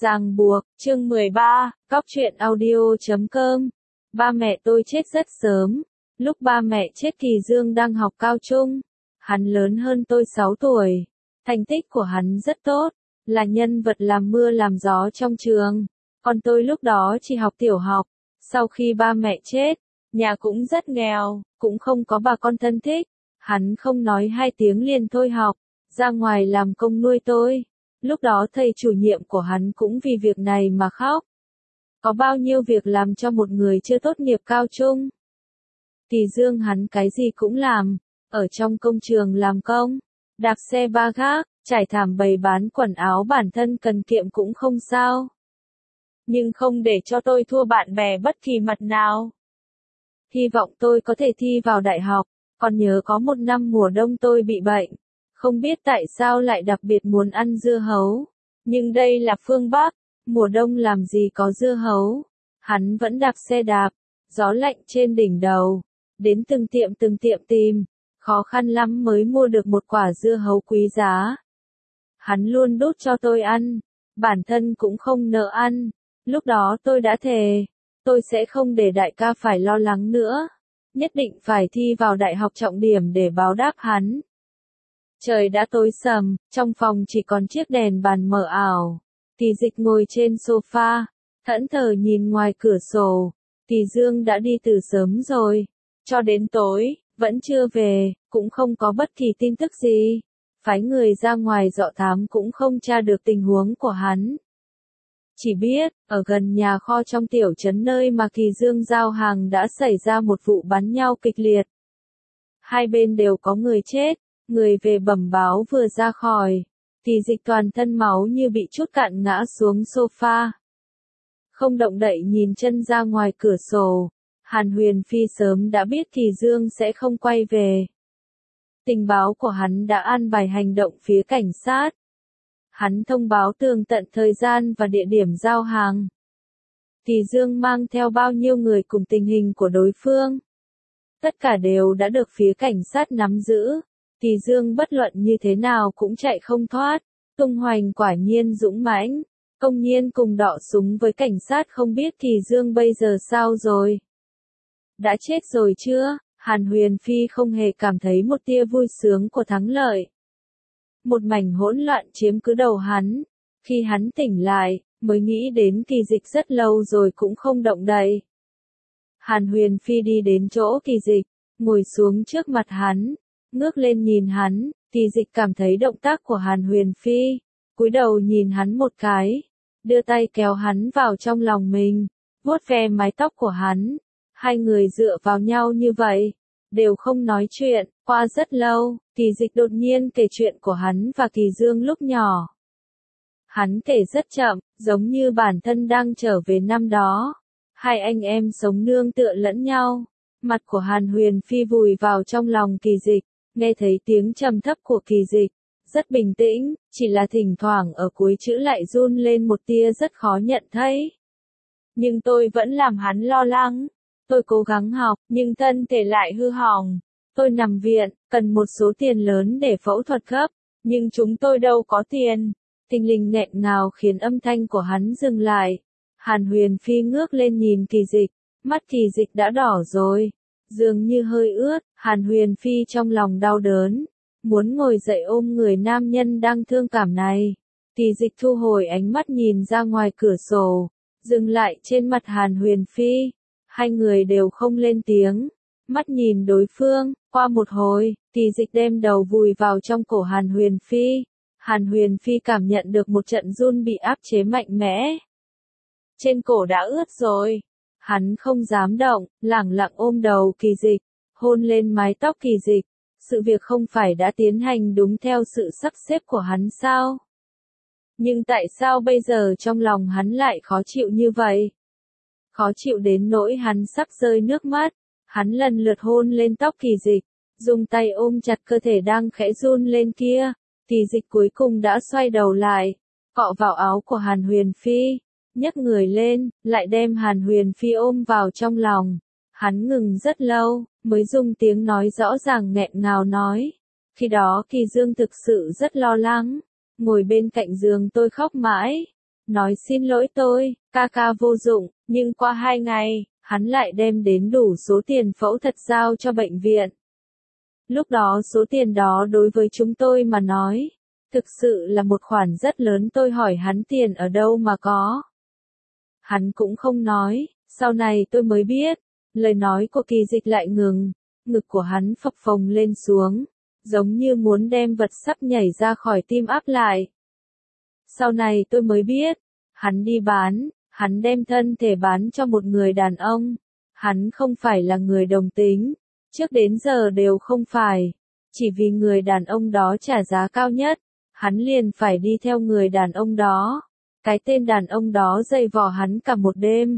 Ràng buộc, chương 13, cóc truyện audio.com. Ba mẹ tôi chết rất sớm. Lúc ba mẹ chết Kỳ Dương đang học cao trung. Hắn lớn hơn tôi 6 tuổi. Thành tích của hắn rất tốt, là nhân vật làm mưa làm gió trong trường. Còn tôi lúc đó chỉ học tiểu học. Sau khi ba mẹ chết, nhà cũng rất nghèo, cũng không có bà con thân thích. Hắn không nói 2 tiếng liền thôi học, ra ngoài làm công nuôi tôi. Lúc đó thầy chủ nhiệm của hắn cũng vì việc này mà khóc. Có bao nhiêu việc làm cho một người chưa tốt nghiệp cao trung. Kỳ Dương hắn cái gì cũng làm, ở trong công trường làm công, đạp xe ba gác, trải thảm bày bán quần áo, bản thân cần kiệm cũng không sao. Nhưng không để cho tôi thua bạn bè bất kỳ mặt nào. Hy vọng tôi có thể thi vào đại học, còn nhớ có một năm mùa đông tôi bị bệnh. Không biết tại sao lại đặc biệt muốn ăn dưa hấu. Nhưng đây là phương Bắc, mùa đông làm gì có dưa hấu. Hắn vẫn đạp xe đạp, gió lạnh trên đỉnh đầu. Đến từng tiệm tìm, khó khăn lắm mới mua được một quả dưa hấu quý giá. Hắn luôn đút cho tôi ăn, bản thân cũng không nỡ ăn. Lúc đó tôi đã thề, tôi sẽ không để đại ca phải lo lắng nữa. Nhất định phải thi vào đại học trọng điểm để báo đáp hắn. Trời đã tối sầm, trong phòng chỉ còn chiếc đèn bàn mờ ảo. Kỳ Dịch ngồi trên sofa, thẫn thờ nhìn ngoài cửa sổ. Kỳ Dương đã đi từ sớm rồi, cho đến tối, vẫn chưa về, cũng không có bất kỳ tin tức gì. Phái người ra ngoài dọ thám cũng không tra được tình huống của hắn. Chỉ biết, ở gần nhà kho trong tiểu trấn nơi mà Kỳ Dương giao hàng đã xảy ra một vụ bắn nhau kịch liệt. Hai bên đều có người chết. Người về bẩm báo vừa ra khỏi, Kỳ Dịch toàn thân máu như bị trút cạn ngã xuống sofa. Không động đậy nhìn chân ra ngoài cửa sổ, Hàn Huyền Phi sớm đã biết Kỳ Dương sẽ không quay về. Tình báo của hắn đã an bài hành động phía cảnh sát. Hắn thông báo tường tận thời gian và địa điểm giao hàng. Kỳ Dương mang theo bao nhiêu người cùng tình hình của đối phương. Tất cả đều đã được phía cảnh sát nắm giữ. Kỳ Dương bất luận như thế nào cũng chạy không thoát. Tung Hoành quả nhiên dũng mãnh, công nhiên cùng đọ súng với cảnh sát, không biết Kỳ Dương bây giờ sao rồi. Đã chết rồi chưa? Hàn Huyền Phi không hề cảm thấy một tia vui sướng của thắng lợi. Một mảnh hỗn loạn chiếm cứ đầu hắn. Khi hắn tỉnh lại, mới nghĩ đến Kỳ Dịch rất lâu rồi cũng không động đậy. Hàn Huyền Phi đi đến chỗ Kỳ Dịch, ngồi xuống trước mặt hắn. Ngước lên nhìn hắn, Kỳ Dịch cảm thấy động tác của Hàn Huyền Phi, cúi đầu nhìn hắn một cái, đưa tay kéo hắn vào trong lòng mình, vuốt ve mái tóc của hắn. Hai người dựa vào nhau như vậy, đều không nói chuyện. Qua rất lâu, Kỳ Dịch đột nhiên kể chuyện của hắn và Kỳ Dương lúc nhỏ. Hắn kể rất chậm, giống như bản thân đang trở về năm đó. Hai anh em sống nương tựa lẫn nhau. Mặt của Hàn Huyền Phi vùi vào trong lòng Kỳ Dịch. Nghe thấy tiếng trầm thấp của Kỳ Dịch, rất bình tĩnh, chỉ là thỉnh thoảng ở cuối chữ lại run lên một tia rất khó nhận thấy. Nhưng tôi vẫn làm hắn lo lắng. Tôi cố gắng học, nhưng thân thể lại hư hỏng. Tôi nằm viện, cần một số tiền lớn để phẫu thuật gấp, nhưng chúng tôi đâu có tiền. Thình lình nghẹn ngào khiến âm thanh của hắn dừng lại. Hàn Huyền Phi ngước lên nhìn Kỳ Dịch, mắt Kỳ Dịch đã đỏ rồi. Dường như hơi ướt, Hàn Huyền Phi trong lòng đau đớn, muốn ngồi dậy ôm người nam nhân đang thương cảm này. Kỳ Dịch thu hồi ánh mắt nhìn ra ngoài cửa sổ, dừng lại trên mặt Hàn Huyền Phi. Hai người đều không lên tiếng, mắt nhìn đối phương. Qua một hồi, Kỳ Dịch đem đầu vùi vào trong cổ Hàn Huyền Phi. Hàn Huyền Phi cảm nhận được một trận run bị áp chế mạnh mẽ. Trên cổ đã ướt rồi. Hắn không dám động, lẳng lặng ôm đầu Kỳ Dịch, hôn lên mái tóc Kỳ Dịch. Sự việc không phải đã tiến hành đúng theo sự sắp xếp của hắn sao? Nhưng tại sao bây giờ trong lòng hắn lại khó chịu như vậy? Khó chịu đến nỗi hắn sắp rơi nước mắt. Hắn lần lượt hôn lên tóc Kỳ Dịch, dùng tay ôm chặt cơ thể đang khẽ run lên kia. Kỳ Dịch cuối cùng đã xoay đầu lại, cọ vào áo của Hàn Huyền Phi. Nhấc người lên, lại đem Hàn Huyền Phi ôm vào trong lòng. Hắn ngừng rất lâu, mới dùng tiếng nói rõ ràng nghẹn ngào nói. Khi đó Kỳ Dương thực sự rất lo lắng. Ngồi bên cạnh giường tôi khóc mãi. nói xin lỗi tôi, ca ca vô dụng, nhưng qua 2 ngày, hắn lại đem đến đủ số tiền phẫu thuật giao cho bệnh viện. Lúc đó số tiền đó đối với chúng tôi mà nói, thực sự là một khoản rất lớn. Tôi hỏi hắn tiền ở đâu mà có. Hắn cũng không nói, sau này tôi mới biết, lời nói của Kỳ Dịch lại ngừng, ngực của hắn phập phồng lên xuống, giống như muốn đem vật sắp nhảy ra khỏi tim áp lại. Sau này tôi mới biết, hắn đi bán, hắn đem thân thể bán cho một người đàn ông, hắn không phải là người đồng tính, trước đến giờ đều không phải, chỉ vì người đàn ông đó trả giá cao nhất, hắn liền phải đi theo người đàn ông đó. Cái tên đàn ông đó dày vò hắn cả một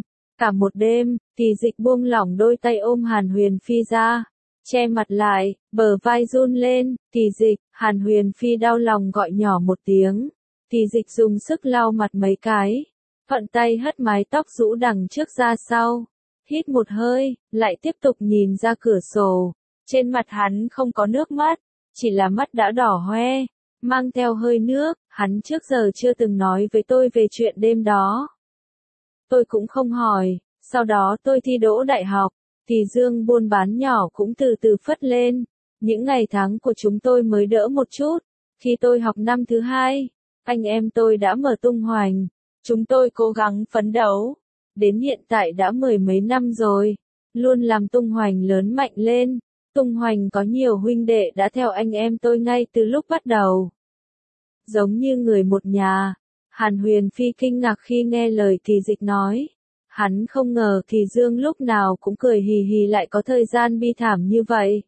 đêm, Kỳ Dịch buông lỏng đôi tay ôm Hàn Huyền Phi ra, che mặt lại, bờ vai run lên, Kỳ Dịch, Hàn Huyền Phi đau lòng gọi nhỏ một tiếng, Kỳ Dịch dùng sức lau mặt mấy cái, thuận tay hất mái tóc rũ đằng trước ra sau, hít một hơi, lại tiếp tục nhìn ra cửa sổ, trên mặt hắn không có nước mắt, chỉ là mắt đã đỏ hoe, mang theo hơi nước, hắn trước giờ chưa từng nói với tôi về chuyện đêm đó. Tôi cũng không hỏi, sau đó tôi thi đỗ đại học, thì dương buôn bán nhỏ cũng từ từ phất lên, những ngày tháng của chúng tôi mới đỡ một chút, khi tôi học năm thứ 2, anh em tôi đã mở tung hoành, chúng tôi cố gắng phấn đấu, đến hiện tại đã 10 mấy năm rồi, luôn làm tung hoành lớn mạnh lên, tung hoành có nhiều huynh đệ đã theo anh em tôi ngay từ lúc bắt đầu. Giống như người một nhà, Hàn Huyền Phi kinh ngạc khi nghe lời Kỳ Dịch nói. Hắn không ngờ Kỳ Dương lúc nào cũng cười hì hì lại có thời gian bi thảm như vậy.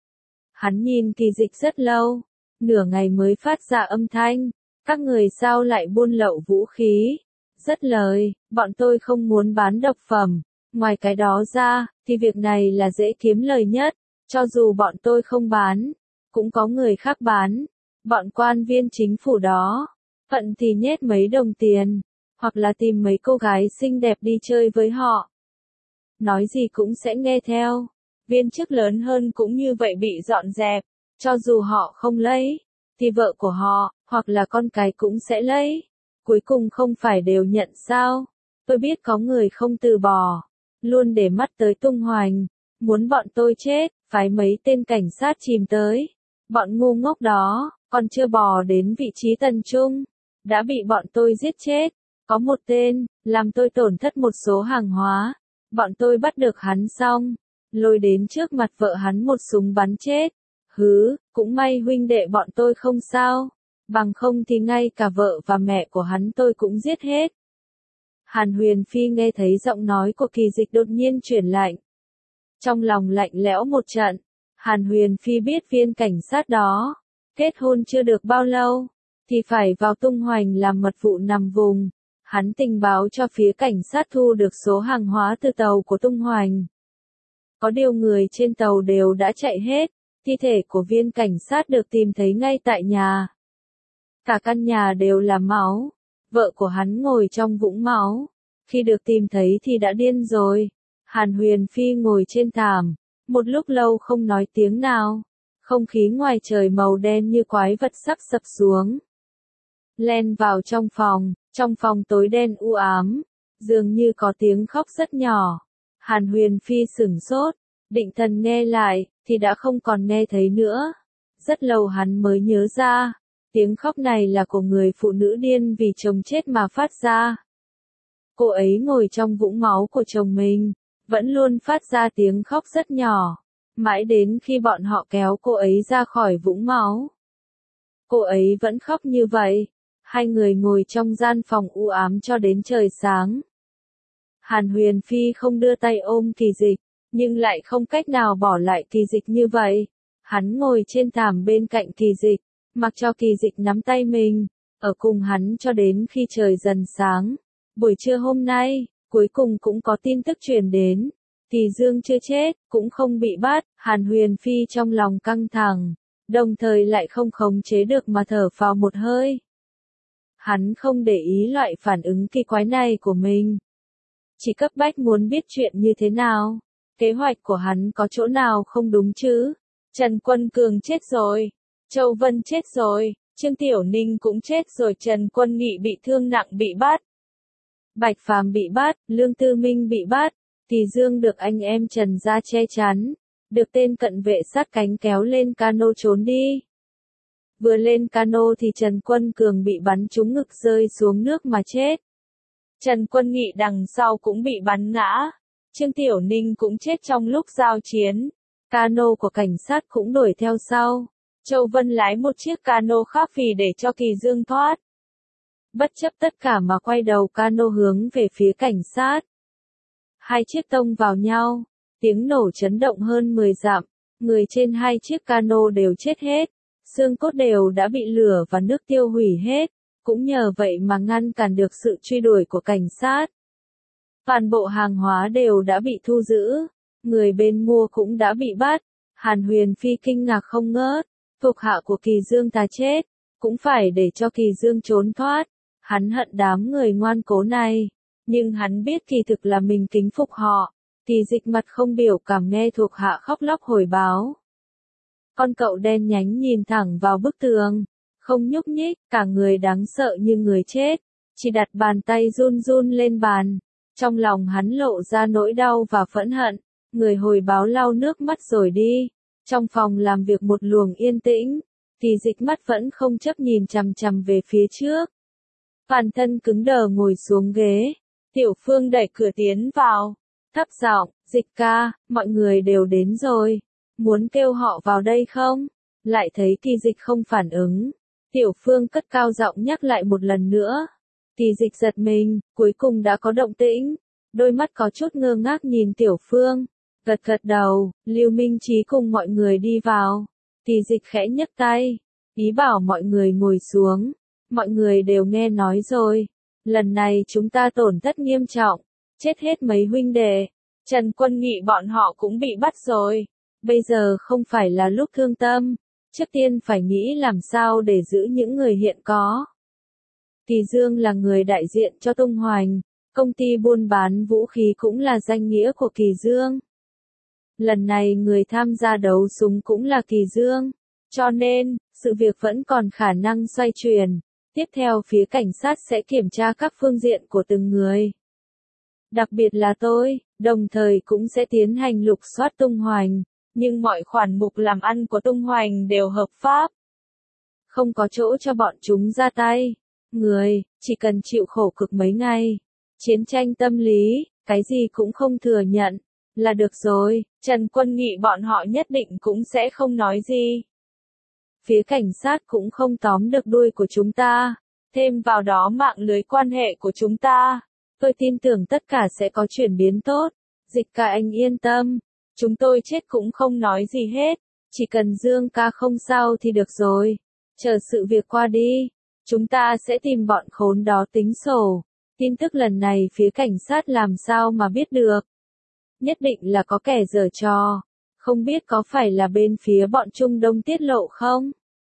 Hắn nhìn Kỳ Dịch rất lâu, nửa ngày mới phát ra âm thanh, các người sao lại buôn lậu vũ khí? Rất lời, bọn tôi không muốn bán độc phẩm, ngoài cái đó ra, thì việc này là dễ kiếm lời nhất, cho dù bọn tôi không bán, cũng có người khác bán. Bọn quan viên chính phủ đó, phận thì nhét mấy đồng tiền, hoặc là tìm mấy cô gái xinh đẹp đi chơi với họ. Nói gì cũng sẽ nghe theo, viên chức lớn hơn cũng như vậy bị dọn dẹp, cho dù họ không lấy, thì vợ của họ, hoặc là con cái cũng sẽ lấy. Cuối cùng không phải đều nhận sao? Tôi biết có người không từ bỏ, luôn để mắt tới tung hoành, muốn bọn tôi chết, phái mấy tên cảnh sát chìm tới. Bọn ngu ngốc đó, còn chưa bò đến vị trí tầng trung, đã bị bọn tôi giết chết. Có một tên, làm tôi tổn thất một số hàng hóa. Bọn tôi bắt được hắn xong, lôi đến trước mặt vợ hắn một súng bắn chết. Hứ, cũng may huynh đệ bọn tôi không sao, bằng không thì ngay cả vợ và mẹ của hắn tôi cũng giết hết. Hàn Huyền Phi nghe thấy giọng nói của Kỳ Dịch đột nhiên chuyển lạnh. Trong lòng lạnh lẽo một trận, Hàn Huyền Phi biết viên cảnh sát đó, kết hôn chưa được bao lâu, thì phải vào tung hoành làm mật vụ nằm vùng. Hắn tình báo cho phía cảnh sát thu được số hàng hóa từ tàu của tung hoành. Có điều người trên tàu đều đã chạy hết, thi thể của viên cảnh sát được tìm thấy ngay tại nhà. Cả căn nhà đều là máu, vợ của hắn ngồi trong vũng máu, khi được tìm thấy thì đã điên rồi. Hàn Huyền Phi ngồi trên thảm, một lúc lâu không nói tiếng nào, không khí ngoài trời màu đen như quái vật sắp sập xuống. Len vào trong phòng tối đen u ám, dường như có tiếng khóc rất nhỏ. Hàn Huyền Phi sửng sốt, định thần nghe lại, thì đã không còn nghe thấy nữa. Rất lâu hắn mới nhớ ra, tiếng khóc này là của người phụ nữ điên vì chồng chết mà phát ra. Cô ấy ngồi trong vũng máu của chồng mình, vẫn luôn phát ra tiếng khóc rất nhỏ, mãi đến khi bọn họ kéo cô ấy ra khỏi vũng máu. Cô ấy vẫn khóc như vậy. Hai người ngồi trong gian phòng u ám cho đến trời sáng. Hàn Huyền Phi không đưa tay ôm Kỳ Dịch, nhưng lại không cách nào bỏ lại Kỳ Dịch như vậy. Hắn ngồi trên thảm bên cạnh Kỳ Dịch, mặc cho Kỳ Dịch nắm tay mình, ở cùng hắn cho đến khi trời dần sáng. Buổi trưa hôm nay, cuối cùng cũng có tin tức truyền đến. Kỳ Dương chưa chết, cũng không bị bắt. Hàn Huyền Phi trong lòng căng thẳng, đồng thời lại không khống chế được mà thở phào một hơi. Hắn không để ý loại phản ứng kỳ quái này của mình. Chỉ cấp bách muốn biết chuyện như thế nào. Kế hoạch của hắn có chỗ nào không đúng chứ? Trần Quân Cường chết rồi. Châu Vân chết rồi. Trương Tiểu Ninh cũng chết rồi. Trần Quân Nghị bị thương nặng bị bắt. Bạch Phàm bị bắt, Lương Tư Minh bị bắt, thì Dương được anh em Trần gia che chắn, được tên cận vệ sát cánh kéo lên cano trốn đi. Vừa lên cano thì Trần Quân Cường bị bắn trúng ngực rơi xuống nước mà chết. Trần Quân Nghị đằng sau cũng bị bắn ngã. Trương Tiểu Ninh cũng chết trong lúc giao chiến. Cano của cảnh sát cũng đuổi theo sau. Châu Vân lái một chiếc cano khác vì để cho Kỳ Dương thoát. Bất chấp tất cả mà quay đầu cano hướng về phía cảnh sát. Hai chiếc tông vào nhau, tiếng nổ chấn động hơn 10 dặm, người trên hai chiếc cano đều chết hết, xương cốt đều đã bị lửa và nước tiêu hủy hết, cũng nhờ vậy mà ngăn cản được sự truy đuổi của cảnh sát. Toàn bộ hàng hóa đều đã bị thu giữ, người bên mua cũng đã bị bắt. Hàn Huyền Phi kinh ngạc không ngớt, thuộc hạ của Kỳ Dương ta chết, cũng phải để cho Kỳ Dương trốn thoát. Hắn hận đám người ngoan cố này, nhưng hắn biết kỳ thực là mình kính phục họ. Thì Dịch mặt không biểu cảm nghe thuộc hạ khóc lóc hồi báo. Con cậu đen nhánh nhìn thẳng vào bức tường, không nhúc nhích, cả người đáng sợ như người chết, chỉ đặt bàn tay run run lên bàn. Trong lòng hắn lộ ra nỗi đau và phẫn hận, người hồi báo lau nước mắt rồi đi. Trong phòng làm việc một luồng yên tĩnh, thì Dịch mắt vẫn không chấp nhìn chằm chằm về phía trước. Toàn thân cứng đờ ngồi xuống ghế, Tiểu Phương đẩy cửa tiến vào, thấp giọng, Dịch ca, mọi người đều đến rồi, muốn kêu họ vào đây không? Lại thấy Kỳ Dịch không phản ứng, Tiểu Phương cất cao giọng nhắc lại một lần nữa. Kỳ Dịch giật mình, cuối cùng đã có động tĩnh, đôi mắt có chút ngơ ngác nhìn Tiểu Phương, gật gật đầu, Lưu Minh Chí cùng mọi người đi vào. Kỳ Dịch khẽ nhấc tay, ý bảo mọi người ngồi xuống. Mọi người đều nghe nói rồi, lần này chúng ta tổn thất nghiêm trọng, chết hết mấy huynh đệ. Trần Quân Nghị bọn họ cũng bị bắt rồi. Bây giờ không phải là lúc thương tâm, trước tiên phải nghĩ làm sao để giữ những người hiện có. Kỳ Dương là người đại diện cho Tung Hoành, công ty buôn bán vũ khí cũng là danh nghĩa của Kỳ Dương. Lần này người tham gia đấu súng cũng là Kỳ Dương, cho nên, sự việc vẫn còn khả năng xoay chuyển. Tiếp theo phía cảnh sát sẽ kiểm tra các phương diện của từng người. Đặc biệt là tôi, đồng thời cũng sẽ tiến hành lục soát Tung Hoành, nhưng mọi khoản mục làm ăn của Tung Hoành đều hợp pháp. Không có chỗ cho bọn chúng ra tay. Người, chỉ cần chịu khổ cực mấy ngày. Chiến tranh tâm lý, cái gì cũng không thừa nhận, là được rồi. Trần Quân Nghị bọn họ nhất định cũng sẽ không nói gì. Phía cảnh sát cũng không tóm được đuôi của chúng ta, thêm vào đó mạng lưới quan hệ của chúng ta. Tôi tin tưởng tất cả sẽ có chuyển biến tốt. Dịch ca anh yên tâm, chúng tôi chết cũng không nói gì hết, chỉ cần Dương ca không sao thì được rồi. Chờ sự việc qua đi, chúng ta sẽ tìm bọn khốn đó tính sổ. Tin tức lần này phía cảnh sát làm sao mà biết được. Nhất định là có kẻ giở trò. Không biết có phải là bên phía bọn Trung Đông tiết lộ không?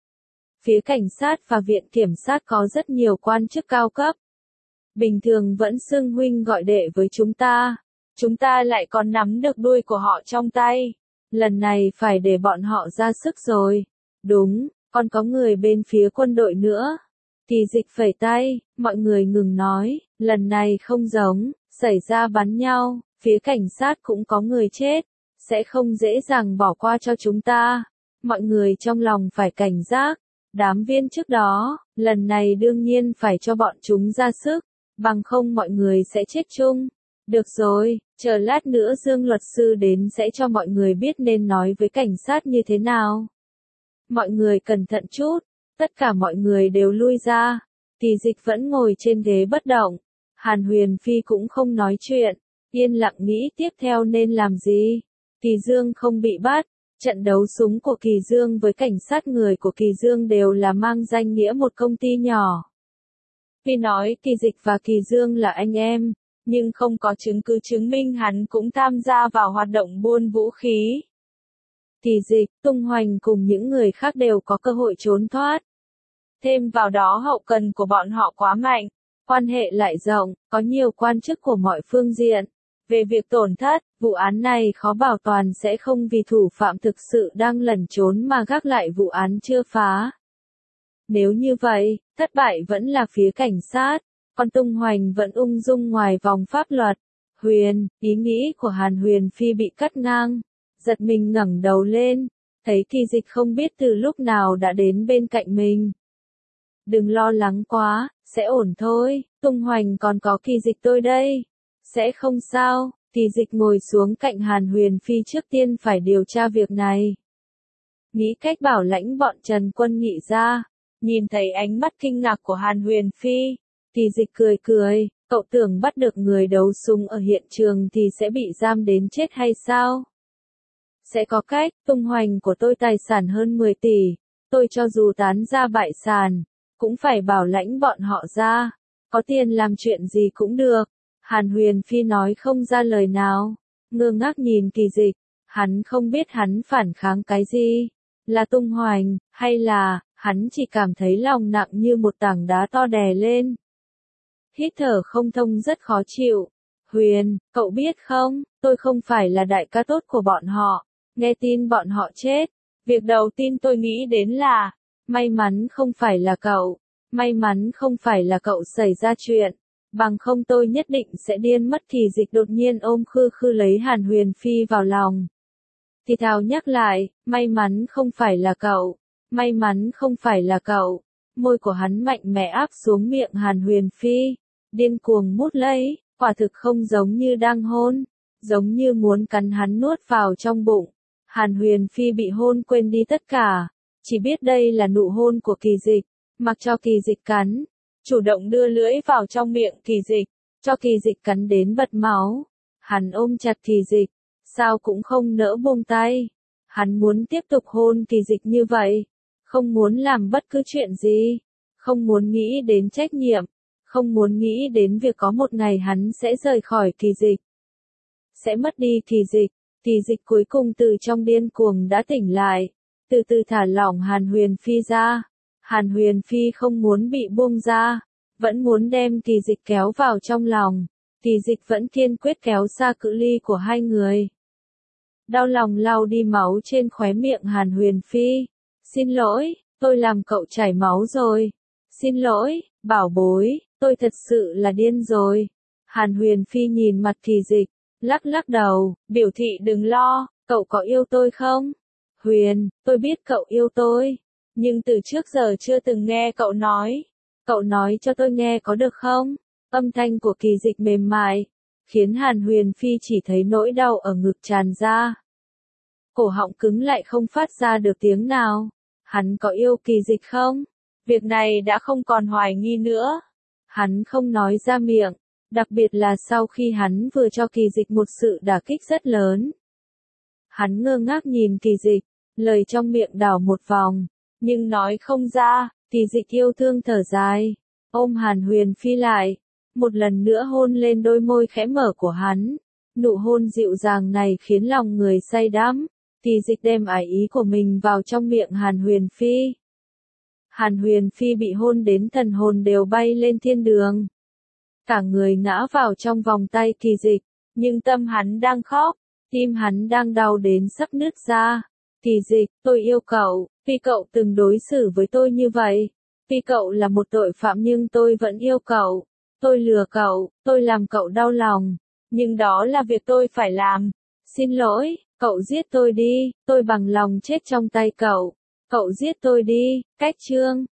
Phía cảnh sát và viện kiểm sát có rất nhiều quan chức cao cấp. Bình thường vẫn xưng huynh gọi đệ với chúng ta. Chúng ta lại còn nắm được đuôi của họ trong tay. Lần này phải để bọn họ ra sức rồi. Đúng, còn có người bên phía quân đội nữa. Kỳ Dịch phẩy tay, mọi người ngừng nói, lần này không giống, xảy ra bắn nhau, phía cảnh sát cũng có người chết. Sẽ không dễ dàng bỏ qua cho chúng ta. Mọi người trong lòng phải cảnh giác. Đám viên trước đó, lần này đương nhiên phải cho bọn chúng ra sức, bằng không mọi người sẽ chết chung. Được rồi, chờ lát nữa Dương luật sư đến sẽ cho mọi người biết nên nói với cảnh sát như thế nào. Mọi người cẩn thận chút, tất cả mọi người đều lui ra. Kỳ Dịch vẫn ngồi trên ghế bất động. Hàn Huyền Phi cũng không nói chuyện, yên lặng nghĩ tiếp theo nên làm gì. Kỳ Dương không bị bắt. Trận đấu súng của Kỳ Dương với cảnh sát người của Kỳ Dương đều là mang danh nghĩa một công ty nhỏ. Vì nói Kỳ Dịch và Kỳ Dương là anh em, nhưng không có chứng cứ chứng minh hắn cũng tham gia vào hoạt động buôn vũ khí. Kỳ Dịch, Tung Hoành cùng những người khác đều có cơ hội trốn thoát. Thêm vào đó hậu cần của bọn họ quá mạnh, quan hệ lại rộng, có nhiều quan chức của mọi phương diện. Về việc tổn thất, vụ án này khó bảo toàn sẽ không vì thủ phạm thực sự đang lẩn trốn mà gác lại vụ án chưa phá. Nếu như vậy, thất bại vẫn là phía cảnh sát, Còn Tung Hoành vẫn ung dung ngoài vòng pháp luật. Huyền, ý nghĩ của Hàn Huyền Phi bị cắt ngang. Giật mình ngẩng đầu lên, thấy Kỳ Dịch không biết từ lúc nào đã đến bên cạnh mình. Đừng lo lắng quá, sẽ ổn thôi, Tung Hoành còn có Kỳ Dịch tôi đây. Sẽ không sao, Kỳ Dịch ngồi xuống cạnh Hàn Huyền Phi trước tiên phải điều tra việc này. Nghĩ cách bảo lãnh bọn Trần Quân Nghị ra. Nhìn thấy ánh mắt kinh ngạc của Hàn Huyền Phi, Kỳ Dịch cười cười, cậu tưởng bắt được người đấu súng ở hiện trường thì sẽ bị giam đến chết hay sao? Sẽ có cách, Tung Hoành của tôi tài sản hơn 10 tỷ, tôi cho dù tán ra bại sản, cũng phải bảo lãnh bọn họ ra, có tiền làm chuyện gì cũng được. Hàn Huyền Phi nói không ra lời nào, ngơ ngác nhìn Kỳ Dịch, hắn không biết hắn phản kháng cái gì, là Tung Hoành, hay là, hắn chỉ cảm thấy lòng nặng như một tảng đá to đè lên. Hít thở không thông rất khó chịu. Huyền, cậu biết không, tôi không phải là đại ca tốt của bọn họ, nghe tin bọn họ chết. Việc đầu tiên tôi nghĩ đến là, may mắn không phải là cậu, may mắn không phải là cậu xảy ra chuyện, bằng không tôi nhất định sẽ điên mất. Kỳ Dịch đột nhiên ôm khư khư lấy Hàn Huyền Phi vào lòng. Thì thào nhắc lại, may mắn không phải là cậu, may mắn không phải là cậu. Môi của hắn mạnh mẽ áp xuống miệng Hàn Huyền Phi, điên cuồng mút lấy, quả thực không giống như đang hôn, giống như muốn cắn hắn nuốt vào trong bụng. Hàn Huyền Phi bị hôn quên đi tất cả, chỉ biết đây là nụ hôn của Kỳ Dịch, mặc cho Kỳ Dịch cắn, chủ động đưa lưỡi vào trong miệng Kỳ Dịch, cho Kỳ Dịch cắn đến bật máu. Hắn ôm chặt Kỳ Dịch, sao cũng không nỡ buông tay. Hắn muốn tiếp tục hôn Kỳ Dịch như vậy, không muốn làm bất cứ chuyện gì, không muốn nghĩ đến trách nhiệm, không muốn nghĩ đến việc có một ngày hắn sẽ rời khỏi Kỳ Dịch, sẽ mất đi Kỳ Dịch. Kỳ Dịch cuối cùng từ trong điên cuồng đã tỉnh lại, từ từ thả lỏng Hàn Huyền Phi ra. Hàn Huyền Phi không muốn bị buông ra, vẫn muốn đem Kỳ Dịch kéo vào trong lòng. Kỳ Dịch vẫn kiên quyết kéo xa cự ly của hai người. Đau lòng lau đi máu trên khóe miệng Hàn Huyền Phi. Xin lỗi, tôi làm cậu chảy máu rồi. Xin lỗi, bảo bối, tôi thật sự là điên rồi. Hàn Huyền Phi nhìn mặt Kỳ Dịch, lắc lắc đầu, biểu thị đừng lo, cậu có yêu tôi không? Huyền, tôi biết cậu yêu tôi, nhưng từ trước giờ chưa từng nghe cậu nói. Cậu nói cho tôi nghe có được không? Âm thanh của Kỳ Dịch mềm mại, khiến Hàn Huyền Phi chỉ thấy nỗi đau ở ngực tràn ra. Cổ họng cứng lại không phát ra được tiếng nào. Hắn có yêu Kỳ Dịch không? Việc này đã không còn hoài nghi nữa. Hắn không nói ra miệng, đặc biệt là sau khi hắn vừa cho Kỳ Dịch một sự đả kích rất lớn. Hắn ngơ ngác nhìn Kỳ Dịch, lời trong miệng đảo một vòng, nhưng nói không ra. Kỳ Dịch yêu thương thở dài, ôm Hàn Huyền Phi lại, một lần nữa hôn lên đôi môi khẽ mở của hắn. Nụ hôn dịu dàng này khiến lòng người say đắm. Kỳ Dịch đem ải ý của mình vào trong miệng Hàn Huyền Phi. Hàn Huyền Phi bị hôn đến thần hồn đều bay lên thiên đường. Cả người ngã vào trong vòng tay Kỳ Dịch, nhưng tâm hắn đang khóc, tim hắn đang đau đến sắp nứt ra. Kỳ Dịch, tôi yêu cậu, vì cậu từng đối xử với tôi như vậy. Vì cậu là một tội phạm nhưng tôi vẫn yêu cậu. Tôi lừa cậu, tôi làm cậu đau lòng. Nhưng đó là việc tôi phải làm. Xin lỗi, cậu giết tôi đi, tôi bằng lòng chết trong tay cậu. Cậu giết tôi đi, cách chương.